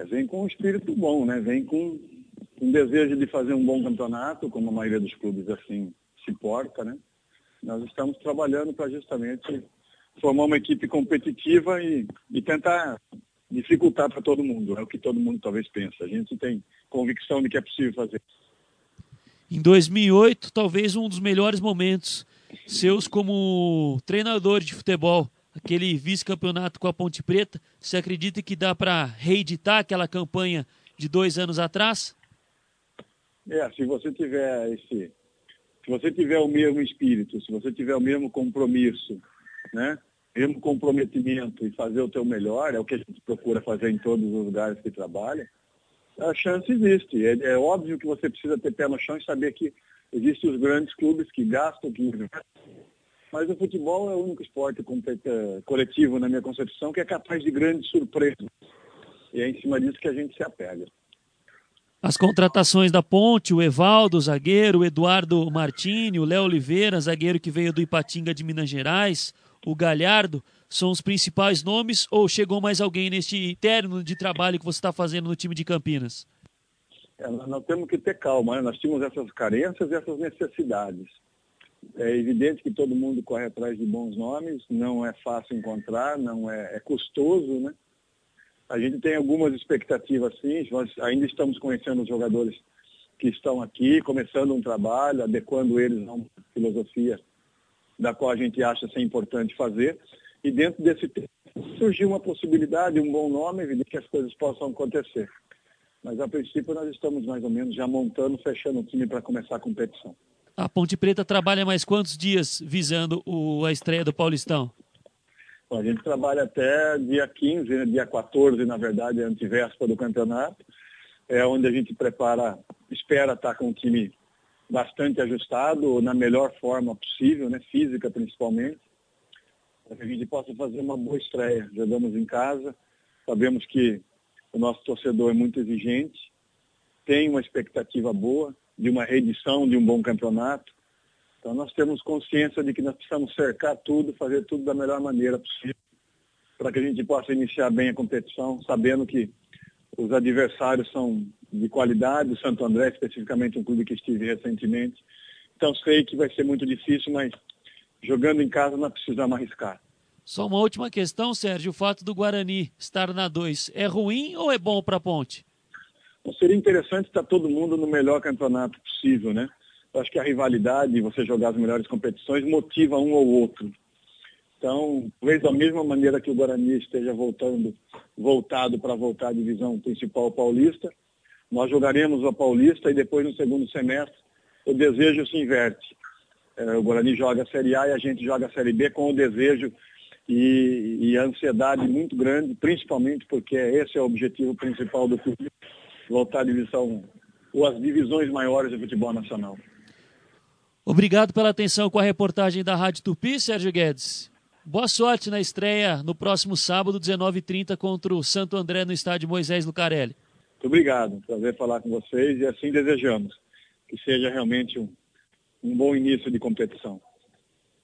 Vem com um espírito bom, né? Vem com um desejo de fazer um bom campeonato, como a maioria dos clubes assim se porta, né? Nós estamos trabalhando para justamente formar uma equipe competitiva e tentar dificultar para todo mundo. É o que todo mundo talvez pensa. A gente tem convicção de que é possível fazer. Em 2008, talvez um dos melhores momentos seus como treinador de futebol, aquele vice-campeonato com a Ponte Preta. Você acredita que dá para reeditar aquela campanha de 2 anos atrás? Se você tiver o mesmo espírito, se você tiver o mesmo compromisso, né? Mesmo comprometimento e fazer o teu melhor, é o que a gente procura fazer em todos os lugares que trabalha, a chance existe. É óbvio que você precisa ter pé no chão e saber que existem os grandes clubes que gastam, que investem, mas o futebol é o único esporte coletivo, na minha concepção, que é capaz de grandes surpresas. E é em cima disso que a gente se apega. As contratações da Ponte, o Evaldo, o zagueiro, o Eduardo Martini, o Léo Oliveira, zagueiro que veio do Ipatinga de Minas Gerais, o Galhardo, são os principais nomes ou chegou mais alguém neste término de trabalho que você está fazendo no time de Campinas? Nós temos que ter calma, né? Nós tínhamos essas carências e essas necessidades. É evidente que todo mundo corre atrás de bons nomes, não é fácil encontrar, não é custoso, né? A gente tem algumas expectativas, sim. Nós ainda estamos conhecendo os jogadores que estão aqui, começando um trabalho, adequando eles a uma filosofia da qual a gente acha ser importante fazer. E dentro desse tempo surgiu uma possibilidade, um bom nome, evidente que as coisas possam acontecer. Mas, a princípio, nós estamos mais ou menos já montando, fechando o time para começar a competição. A Ponte Preta trabalha mais quantos dias visando a estreia do Paulistão? Bom, a gente trabalha até dia 15, né? Dia 14, na verdade, é a antivéspera do campeonato. É onde a gente espera estar com o time bastante ajustado, na melhor forma possível, né? Física principalmente, para que a gente possa fazer uma boa estreia. Jogamos em casa, sabemos que o nosso torcedor é muito exigente, tem uma expectativa boa de uma reedição, de um bom campeonato. Então nós temos consciência de que nós precisamos cercar tudo, fazer tudo da melhor maneira possível, para que a gente possa iniciar bem a competição, sabendo que os adversários são de qualidade, o Santo André especificamente, um clube que estive recentemente. Então sei que vai ser muito difícil, mas jogando em casa nós precisamos arriscar. Só uma última questão, Sérgio, o fato do Guarani estar na 2 é ruim ou é bom para a Ponte? Então, seria interessante estar todo mundo no melhor campeonato possível, né? Eu acho que a rivalidade, você jogar as melhores competições, motiva um ou outro. Então, talvez da mesma maneira que o Guarani esteja voltado para voltar à divisão principal paulista, nós jogaremos a Paulista e depois no segundo semestre o desejo se inverte. O Guarani joga a Série A e a gente joga a Série B com o desejo e a ansiedade muito grande, principalmente porque esse é o objetivo principal do clube, voltar à divisão ou às divisões maiores do futebol nacional. Obrigado pela atenção com a reportagem da Rádio Tupi, Sérgio Guedes. Boa sorte na estreia no próximo sábado, 19h30, contra o Santo André no estádio Moisés Lucarelli. Muito obrigado, prazer falar com vocês e assim desejamos que seja realmente um bom início de competição.